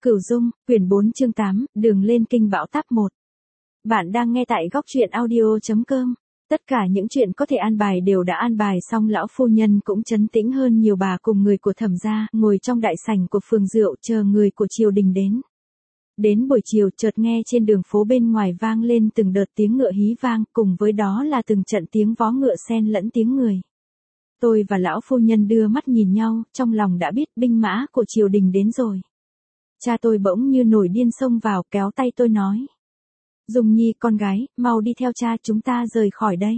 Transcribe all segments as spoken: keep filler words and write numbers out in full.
Cửu Dung, quyển bốn chương tám, đường lên kinh bão táp một. Bạn đang nghe tại góc truyện audio chấm com. Tất cả những chuyện có thể an bài đều đã an bài xong, lão phu nhân cũng trấn tĩnh hơn nhiều. Bà cùng người của Thẩm gia ngồi trong đại sảnh của phường rượu chờ người của triều đình đến. Đến buổi chiều chợt nghe trên đường phố bên ngoài vang lên từng đợt tiếng ngựa hí vang, cùng với đó là từng trận tiếng vó ngựa xen lẫn tiếng người. Tôi và lão phu nhân đưa mắt nhìn nhau, trong lòng đã biết binh mã của triều đình đến rồi. Cha tôi bỗng như nổi điên xông vào, kéo tay tôi nói: Dung Nhi con gái, mau đi theo cha, chúng ta rời khỏi đây.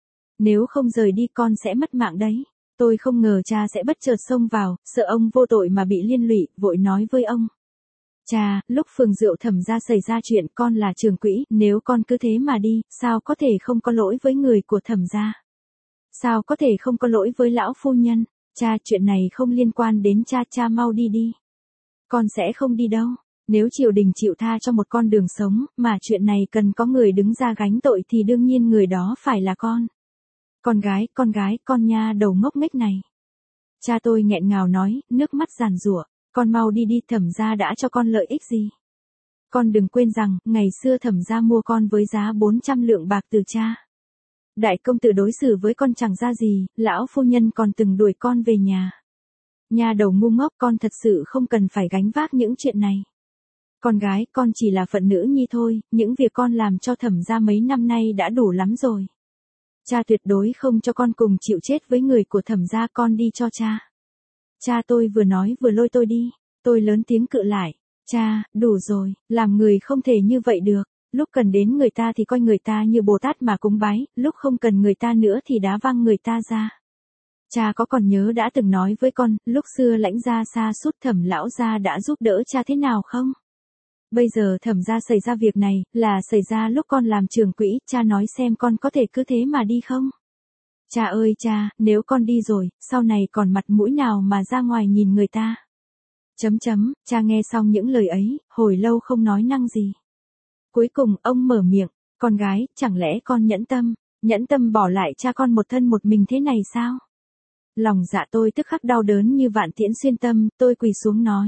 Nếu không rời đi con sẽ mất mạng đấy. Tôi không ngờ cha sẽ bất chợt xông vào, sợ ông vô tội mà bị liên lụy, vội nói với ông: Cha, lúc phường rượu Thẩm gia xảy ra chuyện, con là trưởng quỹ, nếu con cứ thế mà đi, sao có thể không có lỗi với người của Thẩm gia? Sao có thể không có lỗi với lão phu nhân? Cha, chuyện này không liên quan đến cha, cha mau đi đi. Con sẽ không đi đâu. Nếu triều đình chịu tha cho một con đường sống, mà chuyện này cần có người đứng ra gánh tội thì đương nhiên người đó phải là con. Con gái, con gái, con nha đầu ngốc nghếch này. Cha tôi nghẹn ngào nói, nước mắt giàn giụa, con mau đi đi, Thẩm gia đã cho con lợi ích gì? Con đừng quên rằng, ngày xưa Thẩm gia mua con với giá bốn trăm lượng bạc từ cha. Đại công tử đối xử với con chẳng ra gì, lão phu nhân còn từng đuổi con về nhà. Nha đầu ngu ngốc, con thật sự không cần phải gánh vác những chuyện này. Con gái, con chỉ là phận nữ nhi thôi, những việc con làm cho Thẩm gia mấy năm nay đã đủ lắm rồi. Cha tuyệt đối không cho con cùng chịu chết với người của Thẩm gia, con đi cho cha. Cha tôi vừa nói vừa lôi tôi đi, tôi lớn tiếng cự lại: Cha, đủ rồi, làm người không thể như vậy được. Lúc cần đến người ta thì coi người ta như Bồ Tát mà cúng bái, lúc không cần người ta nữa thì đá văng người ta ra. Cha có còn nhớ đã từng nói với con, lúc xưa lãnh gia xa sút Thẩm lão gia đã giúp đỡ cha thế nào không? Bây giờ Thẩm gia xảy ra việc này, là xảy ra lúc con làm trưởng quỹ, cha nói xem con có thể cứ thế mà đi không? Cha ơi cha, nếu con đi rồi, sau này còn mặt mũi nào mà ra ngoài nhìn người ta? Chấm chấm, cha nghe xong những lời ấy, hồi lâu không nói năng gì. Cuối cùng ông mở miệng: Con gái, chẳng lẽ con nhẫn tâm, nhẫn tâm bỏ lại cha con một thân một mình thế này sao? Lòng dạ tôi tức khắc đau đớn như vạn tiễn xuyên tâm, tôi quỳ xuống nói: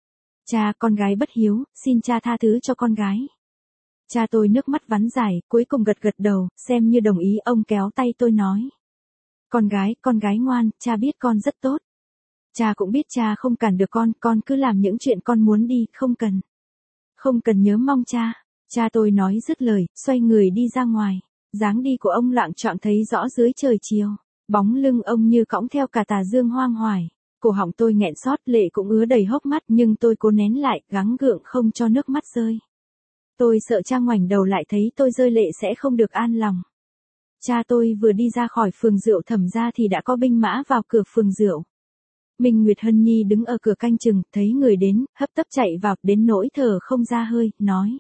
Cha, con gái bất hiếu, xin cha tha thứ cho con gái. Cha tôi nước mắt vắn dài, cuối cùng gật gật đầu, xem như đồng ý. Ông kéo tay tôi nói: Con gái, con gái ngoan, cha biết con rất tốt. Cha cũng biết cha không cản được con, con cứ làm những chuyện con muốn đi, không cần. Không cần nhớ mong cha. Cha tôi nói dứt lời, xoay người đi ra ngoài. Dáng đi của ông loạng choạng thấy rõ dưới trời chiều. Bóng lưng ông như cõng theo cả tà dương hoang hoài. Cổ họng tôi nghẹn xót, lệ cũng ứa đầy hốc mắt, nhưng tôi cố nén lại, gắng gượng không cho nước mắt rơi. Tôi sợ cha ngoảnh đầu lại thấy tôi rơi lệ sẽ không được an lòng. Cha tôi vừa đi ra khỏi phường rượu Thẩm gia thì đã có binh mã vào cửa phường rượu. Minh Nguyệt Hân Nhi đứng ở cửa canh chừng, thấy người đến, hấp tấp chạy vào, đến nỗi thở không ra hơi, nói: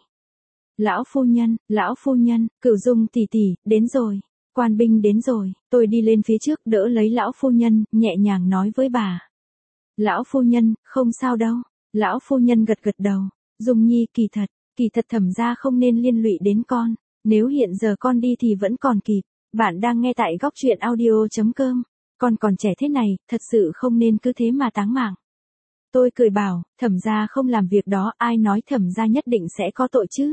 Lão phu nhân, lão phu nhân, Cửu Dung tỷ tỷ, đến rồi, quan binh đến rồi. Tôi đi lên phía trước đỡ lấy lão phu nhân, nhẹ nhàng nói với bà: Lão phu nhân, không sao đâu. Lão phu nhân gật gật đầu: Dung Nhi, kỳ thật, kỳ thật Thẩm gia không nên liên lụy đến con, nếu hiện giờ con đi thì vẫn còn kịp. Bạn đang nghe tại góc truyện audio chấm com. Con còn trẻ thế này, thật sự không nên cứ thế mà táng mạng. Tôi cười bảo, Thẩm gia không làm việc đó, ai nói Thẩm gia nhất định sẽ có tội chứ?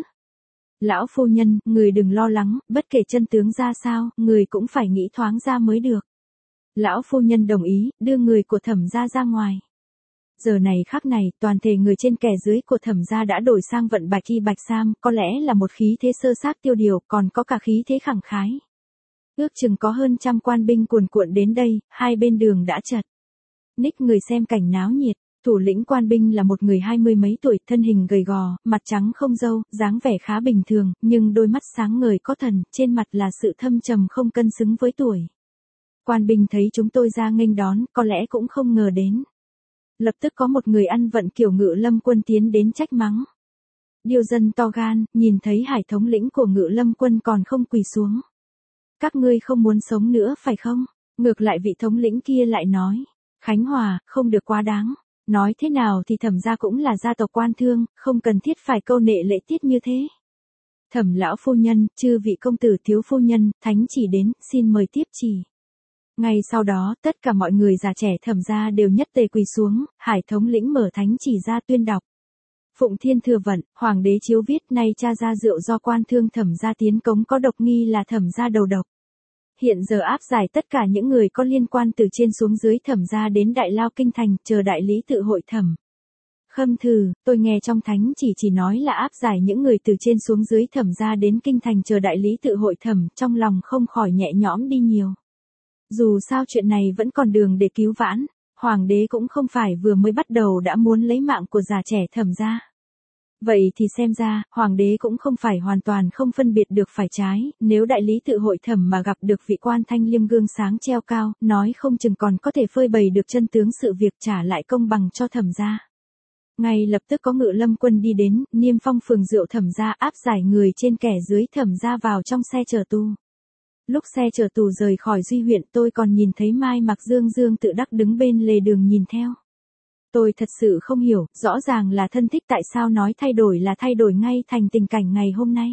Lão phu nhân, người đừng lo lắng, bất kể chân tướng ra sao, người cũng phải nghĩ thoáng ra mới được. Lão phu nhân đồng ý, đưa người của Thẩm gia ra ngoài. Giờ này khắc này, toàn thể người trên kẻ dưới của Thẩm gia đã đổi sang vận bạch y bạch sam, có lẽ là một khí thế sơ sát tiêu điều, còn có cả khí thế khẳng khái. Ước chừng có hơn trăm quan binh cuồn cuộn đến đây, hai bên đường đã chật ních người xem cảnh náo nhiệt. Thủ lĩnh quan binh là một người hai mươi mấy tuổi, thân hình gầy gò, mặt trắng không râu, dáng vẻ khá bình thường, nhưng đôi mắt sáng ngời có thần, trên mặt là sự thâm trầm không cân xứng với tuổi. Quan binh thấy chúng tôi ra nghênh đón, có lẽ cũng không ngờ đến. Lập tức có một người ăn vận kiểu Ngự Lâm quân tiến đến trách mắng: Điêu dân to gan, nhìn thấy Hải thống lĩnh của Ngự Lâm quân còn không quỳ xuống. Các ngươi không muốn sống nữa phải không? Ngược lại vị thống lĩnh kia lại nói: Khánh Hòa, không được quá đáng. Nói thế nào thì Thẩm gia cũng là gia tộc quan thương, không cần thiết phải câu nệ lễ tiết như thế. Thẩm lão phu nhân, chư vị công tử thiếu phu nhân, thánh chỉ đến, xin mời tiếp chỉ. Ngay sau đó, tất cả mọi người già trẻ Thẩm gia đều nhất tề quỳ xuống, Hải thống lĩnh mở thánh chỉ ra tuyên đọc. Phụng Thiên Thừa Vận, Hoàng đế chiếu viết nay cha ra rượu do quan thương Thẩm gia tiến cống có độc nghi là Thẩm gia đầu độc. Hiện giờ áp giải tất cả những người có liên quan từ trên xuống dưới Thẩm gia đến Đại Lao Kinh Thành, chờ đại lý tự hội thẩm. Khâm Thử, tôi nghe trong thánh chỉ chỉ nói là áp giải những người từ trên xuống dưới Thẩm gia đến Kinh Thành chờ đại lý tự hội thẩm, trong lòng không khỏi nhẹ nhõm đi nhiều. Dù sao chuyện này vẫn còn đường để cứu vãn, Hoàng đế cũng không phải vừa mới bắt đầu đã muốn lấy mạng của già trẻ Thẩm gia. Vậy thì xem ra, Hoàng đế cũng không phải hoàn toàn không phân biệt được phải trái, nếu đại lý tự hội thẩm mà gặp được vị quan thanh liêm gương sáng treo cao, nói không chừng còn có thể phơi bày được chân tướng sự việc trả lại công bằng cho Thẩm gia. Ngay lập tức có Ngự Lâm quân đi đến, niêm phong phường rượu Thẩm gia áp giải người trên kẻ dưới Thẩm gia vào trong xe chở tù. Lúc xe chở tù rời khỏi Duy huyện tôi còn nhìn thấy Mai Mặc Dương Dương tự đắc đứng bên lề đường nhìn theo. Tôi thật sự không hiểu, rõ ràng là thân thích tại sao nói thay đổi là thay đổi ngay thành tình cảnh ngày hôm nay.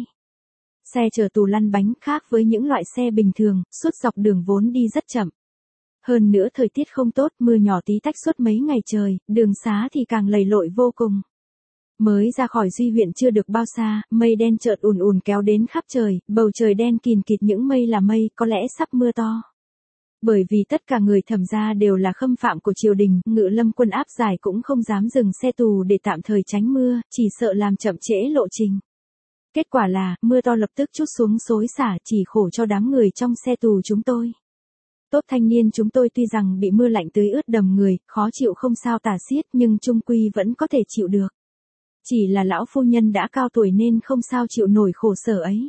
Xe chở tù lăn bánh khác với những loại xe bình thường, suốt dọc đường vốn đi rất chậm. Hơn nữa thời tiết không tốt, mưa nhỏ tí tách suốt mấy ngày trời, đường xá thì càng lầy lội vô cùng. Mới ra khỏi Duy huyện chưa được bao xa, mây đen chợt ùn ùn kéo đến khắp trời, bầu trời đen kìn kịt những mây là mây, có lẽ sắp mưa to. Bởi vì tất cả người Thẩm gia đều là khâm phạm của triều đình, Ngự Lâm quân áp giải cũng không dám dừng xe tù để tạm thời tránh mưa, chỉ sợ làm chậm trễ lộ trình. Kết quả là, mưa to lập tức trút xuống xối xả, chỉ khổ cho đám người trong xe tù chúng tôi. Tốt thanh niên chúng tôi tuy rằng bị mưa lạnh tưới ướt đầm người, khó chịu không sao tả xiết nhưng chung quy vẫn có thể chịu được. Chỉ là lão phu nhân đã cao tuổi nên không sao chịu nổi khổ sở ấy.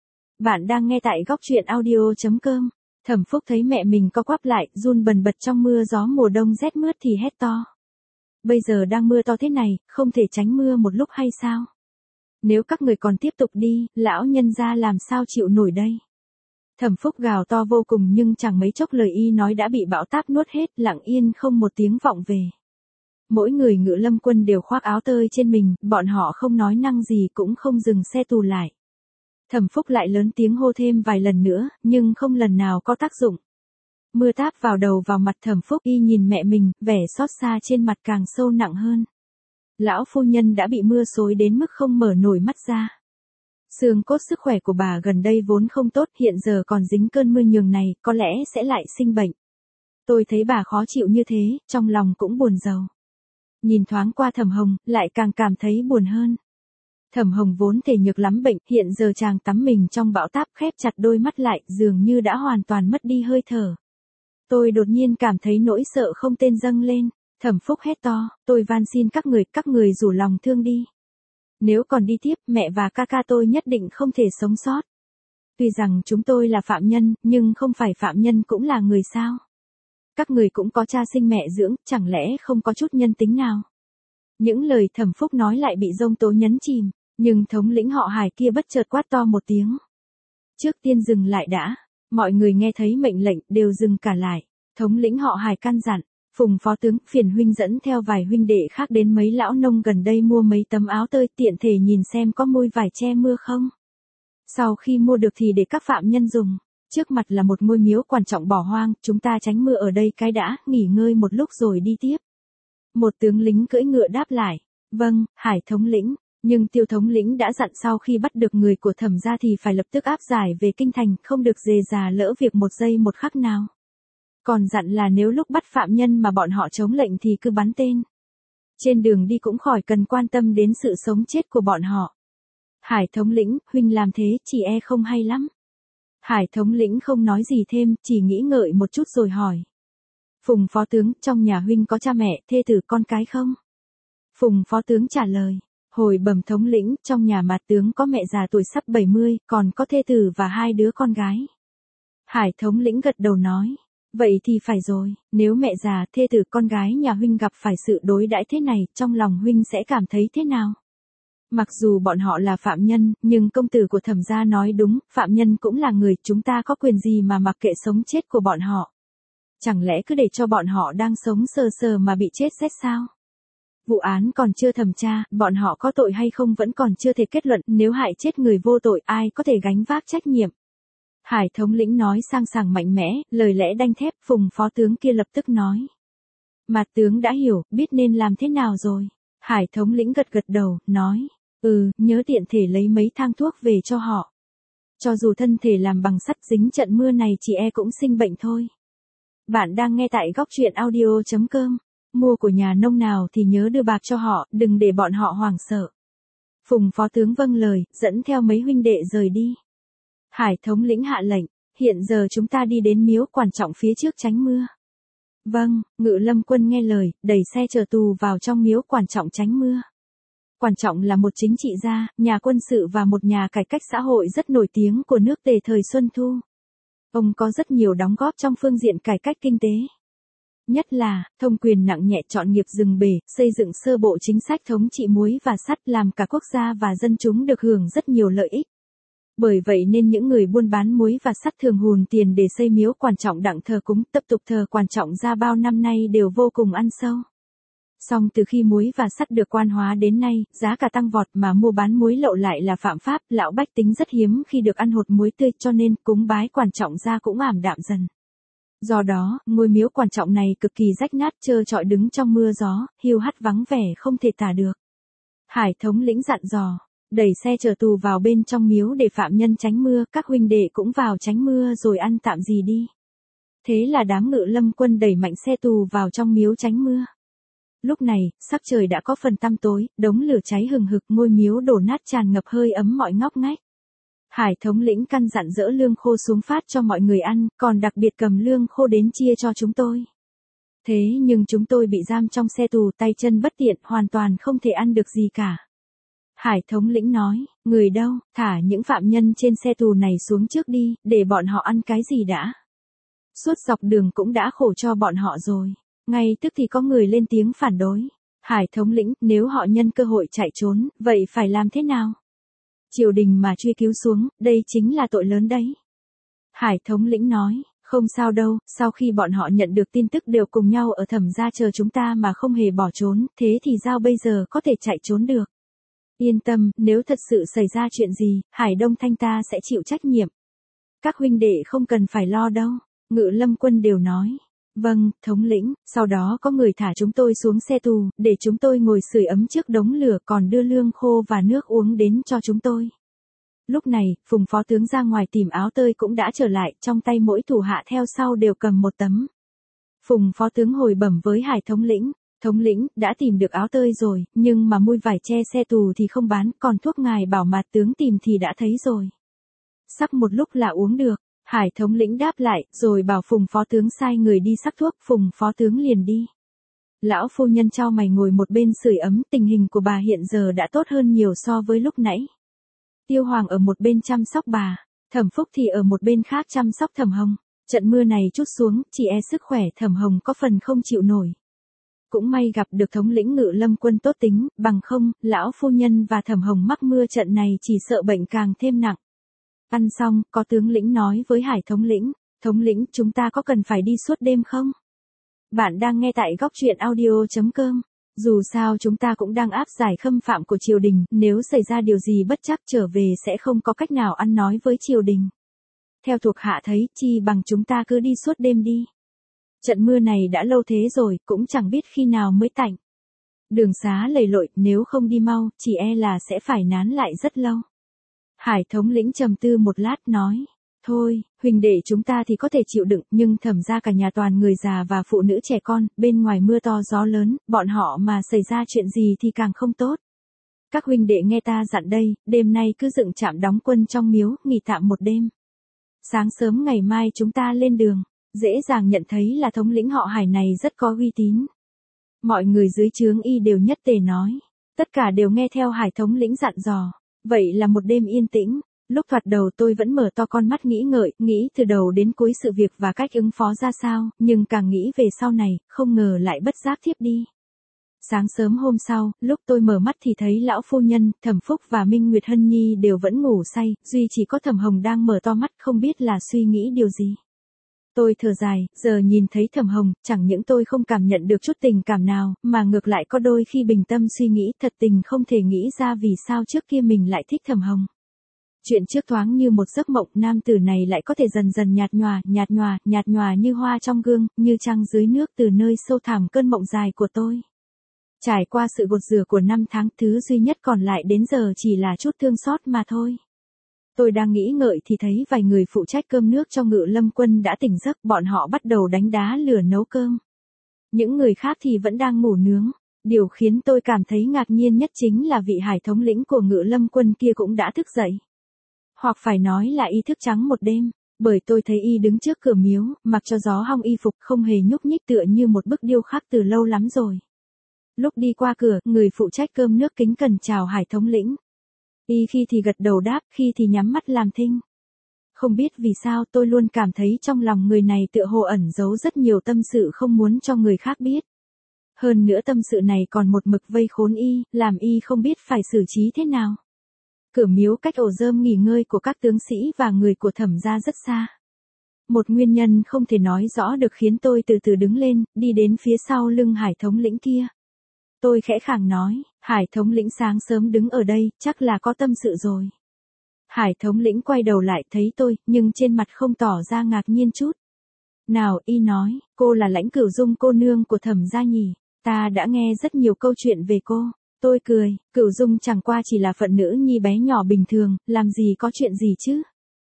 Bạn đang nghe tại góc truyện audio chấm com. Thẩm Phúc thấy mẹ mình co quắp lại, run bần bật trong mưa gió mùa đông rét mướt thì hét to. Bây giờ đang mưa to thế này, không thể tránh mưa một lúc hay sao? Nếu các người còn tiếp tục đi, lão nhân gia làm sao chịu nổi đây? Thẩm Phúc gào to vô cùng nhưng chẳng mấy chốc lời y nói đã bị bão táp nuốt hết, lặng yên không một tiếng vọng về. Mỗi người Ngự Lâm quân đều khoác áo tơi trên mình, bọn họ không nói năng gì cũng không dừng xe tù lại. Thẩm Phúc lại lớn tiếng hô thêm vài lần nữa, nhưng không lần nào có tác dụng. Mưa táp vào đầu vào mặt Thẩm Phúc, y nhìn mẹ mình, vẻ xót xa trên mặt càng sâu nặng hơn. Lão phu nhân đã bị mưa xối đến mức không mở nổi mắt ra. Xương cốt sức khỏe của bà gần đây vốn không tốt, hiện giờ còn dính cơn mưa nhường này, có lẽ sẽ lại sinh bệnh. Tôi thấy bà khó chịu như thế, trong lòng cũng buồn rầu. Nhìn thoáng qua Thẩm Hồng, lại càng cảm thấy buồn hơn. Thẩm Hồng vốn thể nhược lắm bệnh, hiện giờ chàng tắm mình trong bão táp khép chặt đôi mắt lại, dường như đã hoàn toàn mất đi hơi thở. Tôi đột nhiên cảm thấy nỗi sợ không tên dâng lên, Thẩm Phúc hét to, tôi van xin các người, các người rủ lòng thương đi. Nếu còn đi tiếp, mẹ và ca ca tôi nhất định không thể sống sót. Tuy rằng chúng tôi là phạm nhân, nhưng không phải phạm nhân cũng là người sao. Các người cũng có cha sinh mẹ dưỡng, chẳng lẽ không có chút nhân tính nào. Những lời Thẩm Phúc nói lại bị giông tố nhấn chìm. Nhưng thống lĩnh họ Hải kia bất chợt quát to một tiếng. Trước tiên dừng lại đã, mọi người nghe thấy mệnh lệnh đều dừng cả lại. Thống lĩnh họ Hải căn dặn, Phùng phó tướng, phiền huynh dẫn theo vài huynh đệ khác đến mấy lão nông gần đây mua mấy tấm áo tơi tiện thể nhìn xem có môi vải che mưa không. Sau khi mua được thì để các phạm nhân dùng. Trước mặt là một ngôi miếu quan trọng bỏ hoang, chúng ta tránh mưa ở đây cái đã, nghỉ ngơi một lúc rồi đi tiếp. Một tướng lính cưỡi ngựa đáp lại, vâng, Hải thống lĩnh. Nhưng Tiêu thống lĩnh đã dặn sau khi bắt được người của Thẩm gia thì phải lập tức áp giải về kinh thành, không được dề dà lỡ việc một giây một khắc nào. Còn dặn là nếu lúc bắt phạm nhân mà bọn họ chống lệnh thì cứ bắn tên. Trên đường đi cũng khỏi cần quan tâm đến sự sống chết của bọn họ. Hải thống lĩnh, huynh làm thế chỉ e không hay lắm. Hải thống lĩnh không nói gì thêm, chỉ nghĩ ngợi một chút rồi hỏi. Phùng phó tướng, trong nhà huynh có cha mẹ, thê tử con cái không? Phùng phó tướng trả lời. Hồi bẩm thống lĩnh, trong nhà mặt tướng có mẹ già tuổi sắp bảy mươi, còn có thê tử và hai đứa con gái. Hải thống lĩnh gật đầu nói, vậy thì phải rồi, nếu mẹ già, thê tử con gái nhà huynh gặp phải sự đối đãi thế này, trong lòng huynh sẽ cảm thấy thế nào? Mặc dù bọn họ là phạm nhân, nhưng công tử của Thẩm gia nói đúng, phạm nhân cũng là người, chúng ta có quyền gì mà mặc kệ sống chết của bọn họ? Chẳng lẽ cứ để cho bọn họ đang sống sờ sờ mà bị chết rét sao? Vụ án còn chưa thẩm tra, bọn họ có tội hay không vẫn còn chưa thể kết luận, nếu hại chết người vô tội ai có thể gánh vác trách nhiệm. Hải thống lĩnh nói sang sảng mạnh mẽ, lời lẽ đanh thép, Phùng phó tướng kia lập tức nói. Mạt tướng đã hiểu, biết nên làm thế nào rồi. Hải thống lĩnh gật gật đầu, nói, ừ, nhớ tiện thể lấy mấy thang thuốc về cho họ. Cho dù thân thể làm bằng sắt dính trận mưa này chị e cũng sinh bệnh thôi. Bạn đang nghe tại góc truyện audio.com. Mua của nhà nông nào thì nhớ đưa bạc cho họ, đừng để bọn họ hoảng sợ. Phùng phó tướng vâng lời, dẫn theo mấy huynh đệ rời đi. Hải thống lĩnh hạ lệnh, hiện giờ chúng ta đi đến miếu quan trọng phía trước tránh mưa. Vâng, Ngự Lâm quân nghe lời, đẩy xe chở tù vào trong miếu quan trọng tránh mưa. Quan trọng là một chính trị gia, nhà quân sự và một nhà cải cách xã hội rất nổi tiếng của nước Tề thời Xuân Thu. Ông có rất nhiều đóng góp trong phương diện cải cách kinh tế. Nhất là, thông quyền nặng nhẹ chọn nghiệp rừng bể, xây dựng sơ bộ chính sách thống trị muối và sắt làm cả quốc gia và dân chúng được hưởng rất nhiều lợi ích. Bởi vậy nên những người buôn bán muối và sắt thường hùn tiền để xây miếu quan trọng đặng thờ cúng, tập tục thờ quan trọng ra bao năm nay đều vô cùng ăn sâu. Song từ khi muối và sắt được quan hóa đến nay, giá cả tăng vọt mà mua bán muối lậu lại là phạm pháp, lão bách tính rất hiếm khi được ăn hột muối tươi, cho nên cúng bái quan trọng ra cũng ảm đạm dần. Do đó, ngôi miếu quan trọng này cực kỳ rách nát, trơ trọi đứng trong mưa gió, hiu hắt vắng vẻ không thể tả được. Hải thống lĩnh dặn dò, đẩy xe chở tù vào bên trong miếu để phạm nhân tránh mưa, các huynh đệ cũng vào tránh mưa rồi ăn tạm gì đi. Thế là đám Ngự Lâm quân đẩy mạnh xe tù vào trong miếu tránh mưa. Lúc này, sắc trời đã có phần tăm tối, đống lửa cháy hừng hực, ngôi miếu đổ nát tràn ngập hơi ấm mọi ngóc ngách. Hải thống lĩnh căn dặn dỡ lương khô xuống phát cho mọi người ăn, còn đặc biệt cầm lương khô đến chia cho chúng tôi. Thế nhưng chúng tôi bị giam trong xe tù, tay chân bất tiện, hoàn toàn không thể ăn được gì cả. Hải thống lĩnh nói, người đâu, thả những phạm nhân trên xe tù này xuống trước đi, để bọn họ ăn cái gì đã. Suốt dọc đường cũng đã khổ cho bọn họ rồi. Ngay tức thì có người lên tiếng phản đối. Hải thống lĩnh, nếu họ nhân cơ hội chạy trốn, vậy phải làm thế nào? Triều đình mà truy cứu xuống, đây chính là tội lớn đấy. Hải thống lĩnh nói, không sao đâu, sau khi bọn họ nhận được tin tức đều cùng nhau ở Thẩm gia chờ chúng ta mà không hề bỏ trốn, thế thì sao bây giờ có thể chạy trốn được? Yên tâm, nếu thật sự xảy ra chuyện gì, Hải Đông Thanh ta sẽ chịu trách nhiệm. Các huynh đệ không cần phải lo đâu, Ngự Lâm quân đều nói. Vâng, thống lĩnh, sau đó có người thả chúng tôi xuống xe tù, để chúng tôi ngồi sưởi ấm trước đống lửa, còn đưa lương khô và nước uống đến cho chúng tôi. Lúc này, Phùng phó tướng ra ngoài tìm áo tơi cũng đã trở lại, trong tay mỗi thủ hạ theo sau đều cầm một tấm. Phùng phó tướng hồi bẩm với Hải thống lĩnh, thống lĩnh, đã tìm được áo tơi rồi, nhưng mà mui vải che xe tù thì không bán, còn thuốc ngài bảo mà tướng tìm thì đã thấy rồi. Sắc một lúc là uống được. Hải thống lĩnh đáp lại, rồi bảo Phùng phó tướng sai người đi sắc thuốc, Phùng phó tướng liền đi. Lão phu nhân chau mày ngồi một bên sưởi ấm, tình hình của bà hiện giờ đã tốt hơn nhiều so với lúc nãy. Tiêu Hoàng ở một bên chăm sóc bà, Thẩm Phúc thì ở một bên khác chăm sóc Thẩm Hồng. Trận mưa này trút xuống, chỉ e sức khỏe Thẩm Hồng có phần không chịu nổi. Cũng may gặp được thống lĩnh Ngự Lâm quân tốt tính, bằng không, lão phu nhân và Thẩm Hồng mắc mưa trận này chỉ sợ bệnh càng thêm nặng. Ăn xong, có tướng lĩnh nói với Hải thống lĩnh, thống lĩnh, chúng ta có cần phải đi suốt đêm không? Bạn đang nghe tại góc truyện audio.com. Dù sao chúng ta cũng đang áp giải khâm phạm của triều đình, nếu xảy ra điều gì bất trắc trở về sẽ không có cách nào ăn nói với triều đình. Theo thuộc hạ thấy, chi bằng chúng ta cứ đi suốt đêm đi. Trận mưa này đã lâu thế rồi, cũng chẳng biết khi nào mới tạnh. Đường xá lầy lội, nếu không đi mau, chỉ e là sẽ phải nán lại rất lâu. Hải thống lĩnh trầm tư một lát nói, thôi, huỳnh đệ chúng ta thì có thể chịu đựng, nhưng Thẩm gia cả nhà toàn người già và phụ nữ trẻ con, bên ngoài mưa to gió lớn, bọn họ mà xảy ra chuyện gì thì càng không tốt. Các huynh đệ nghe ta dặn đây, đêm nay cứ dựng trạm đóng quân trong miếu, nghỉ tạm một đêm. Sáng sớm ngày mai chúng ta lên đường, dễ dàng nhận thấy là thống lĩnh họ Hải này rất có uy tín. Mọi người dưới trướng y đều nhất tề nói, tất cả đều nghe theo Hải thống lĩnh dặn dò. Vậy là một đêm yên tĩnh, lúc thoạt đầu tôi vẫn mở to con mắt nghĩ ngợi, nghĩ từ đầu đến cuối sự việc và cách ứng phó ra sao, nhưng càng nghĩ về sau này, không ngờ lại bất giác thiếp đi. Sáng sớm hôm sau, lúc tôi mở mắt thì thấy lão phu nhân, Thẩm Phúc và Minh Nguyệt Hân Nhi đều vẫn ngủ say, duy chỉ có Thẩm Hồng đang mở to mắt không biết là suy nghĩ điều gì. Tôi thở dài, giờ nhìn thấy Thẩm Hồng, chẳng những tôi không cảm nhận được chút tình cảm nào, mà ngược lại có đôi khi bình tâm suy nghĩ thật tình không thể nghĩ ra vì sao trước kia mình lại thích Thẩm Hồng. Chuyện trước thoáng như một giấc mộng, nam tử này lại có thể dần dần nhạt nhòa, nhạt nhòa, nhạt nhòa như hoa trong gương, như trăng dưới nước từ nơi sâu thẳm cơn mộng dài của tôi. Trải qua sự gột rửa của năm tháng, thứ duy nhất còn lại đến giờ chỉ là chút thương xót mà thôi. Tôi đang nghĩ ngợi thì thấy vài người phụ trách cơm nước cho Ngự Lâm Quân đã tỉnh giấc, bọn họ bắt đầu đánh đá lửa nấu cơm. Những người khác thì vẫn đang ngủ nướng. Điều khiến tôi cảm thấy ngạc nhiên nhất chính là vị hải thống lĩnh của Ngự Lâm Quân kia cũng đã thức dậy. Hoặc phải nói là y thức trắng một đêm, bởi tôi thấy y đứng trước cửa miếu, mặc cho gió hong y phục không hề nhúc nhích tựa như một bức điêu khắc từ lâu lắm rồi. Lúc đi qua cửa, người phụ trách cơm nước kính cẩn chào hải thống lĩnh. Y khi thì gật đầu đáp, khi thì nhắm mắt làm thinh. Không biết vì sao tôi luôn cảm thấy trong lòng người này tựa hồ ẩn giấu rất nhiều tâm sự không muốn cho người khác biết. Hơn nữa tâm sự này còn một mực vây khốn y, làm y không biết phải xử trí thế nào. Cửa miếu cách ổ rơm nghỉ ngơi của các tướng sĩ và người của Thẩm gia rất xa. Một nguyên nhân không thể nói rõ được khiến tôi từ từ đứng lên, đi đến phía sau lưng hải thống lĩnh kia. Tôi khẽ khàng nói, hải thống lĩnh sáng sớm đứng ở đây, chắc là có tâm sự rồi. Hải thống lĩnh quay đầu lại thấy tôi, nhưng trên mặt không tỏ ra ngạc nhiên chút. Nào, y nói, cô là Lãnh Cửu Dung cô nương của Thẩm gia nhỉ, ta đã nghe rất nhiều câu chuyện về cô. Tôi cười, Cửu Dung chẳng qua chỉ là phận nữ nhi bé nhỏ bình thường, làm gì có chuyện gì chứ.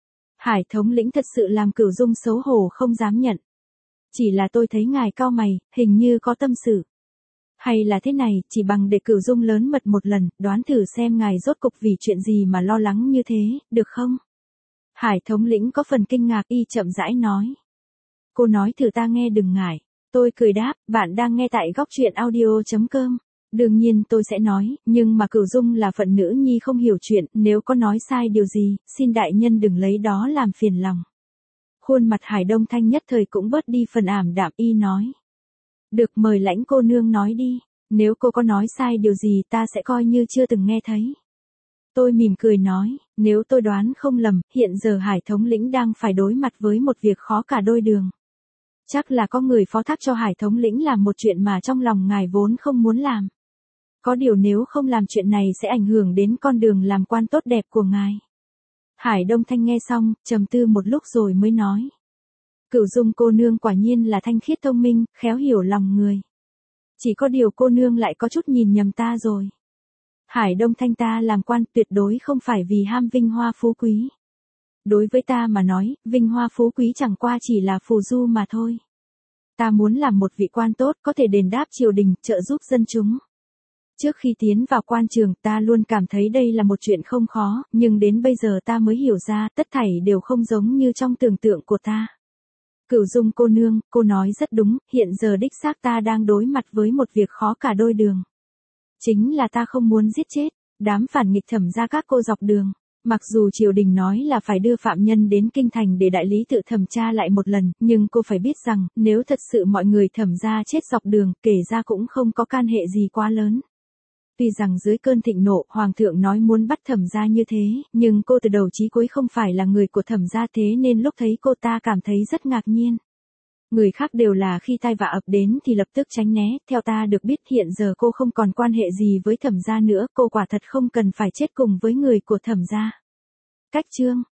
Hải thống lĩnh thật sự làm Cửu Dung xấu hổ không dám nhận. Chỉ là tôi thấy ngài cau mày, hình như có tâm sự. Hay là thế này, chỉ bằng để Cửu Dung lớn mật một lần, đoán thử xem ngài rốt cục vì chuyện gì mà lo lắng như thế, được không? Hải thống lĩnh có phần kinh ngạc, y chậm rãi nói. Cô nói thử ta nghe đừng ngại. Tôi cười đáp, bạn đang nghe tại góc truyện audio chấm com. Đương nhiên tôi sẽ nói, nhưng mà Cửu Dung là phận nữ nhi không hiểu chuyện, nếu có nói sai điều gì, xin đại nhân đừng lấy đó làm phiền lòng. Khuôn mặt Hải Đông Thanh nhất thời cũng bớt đi phần ảm đạm, y nói. Được, mời Lãnh cô nương nói đi, nếu cô có nói sai điều gì ta sẽ coi như chưa từng nghe thấy. Tôi mỉm cười nói, nếu tôi đoán không lầm, hiện giờ Hải thống lĩnh đang phải đối mặt với một việc khó cả đôi đường. Chắc là có người phó thác cho Hải thống lĩnh làm một chuyện mà trong lòng ngài vốn không muốn làm. Có điều nếu không làm chuyện này sẽ ảnh hưởng đến con đường làm quan tốt đẹp của ngài. Hải Đông Thanh nghe xong, trầm tư một lúc rồi mới nói. Cửu Dung cô nương quả nhiên là thanh khiết thông minh, khéo hiểu lòng người. Chỉ có điều cô nương lại có chút nhìn nhầm ta rồi. Hải Đông Thanh, ta làm quan tuyệt đối không phải vì ham vinh hoa phú quý. Đối với ta mà nói, vinh hoa phú quý chẳng qua chỉ là phù du mà thôi. Ta muốn làm một vị quan tốt, có thể đền đáp triều đình, trợ giúp dân chúng. Trước khi tiến vào quan trường, ta luôn cảm thấy đây là một chuyện không khó, nhưng đến bây giờ ta mới hiểu ra, tất thảy đều không giống như trong tưởng tượng của ta. Cửu Dung cô nương, cô nói rất đúng, hiện giờ đích xác ta đang đối mặt với một việc khó cả đôi đường. Chính là ta không muốn giết chết đám phản nghịch Thẩm gia các cô dọc đường. Mặc dù triều đình nói là phải đưa phạm nhân đến kinh thành để đại lý tự thẩm tra lại một lần, nhưng cô phải biết rằng, nếu thật sự mọi người Thẩm gia chết dọc đường, kể ra cũng không có can hệ gì quá lớn. Tuy rằng dưới cơn thịnh nộ, Hoàng thượng nói muốn bắt Thẩm gia như thế, nhưng cô từ đầu chí cuối không phải là người của Thẩm gia, thế nên lúc thấy cô ta cảm thấy rất ngạc nhiên. Người khác đều là khi tai vạ ập đến thì lập tức tránh né, theo ta được biết hiện giờ cô không còn quan hệ gì với Thẩm gia nữa, cô quả thật không cần phải chết cùng với người của Thẩm gia. Cách chương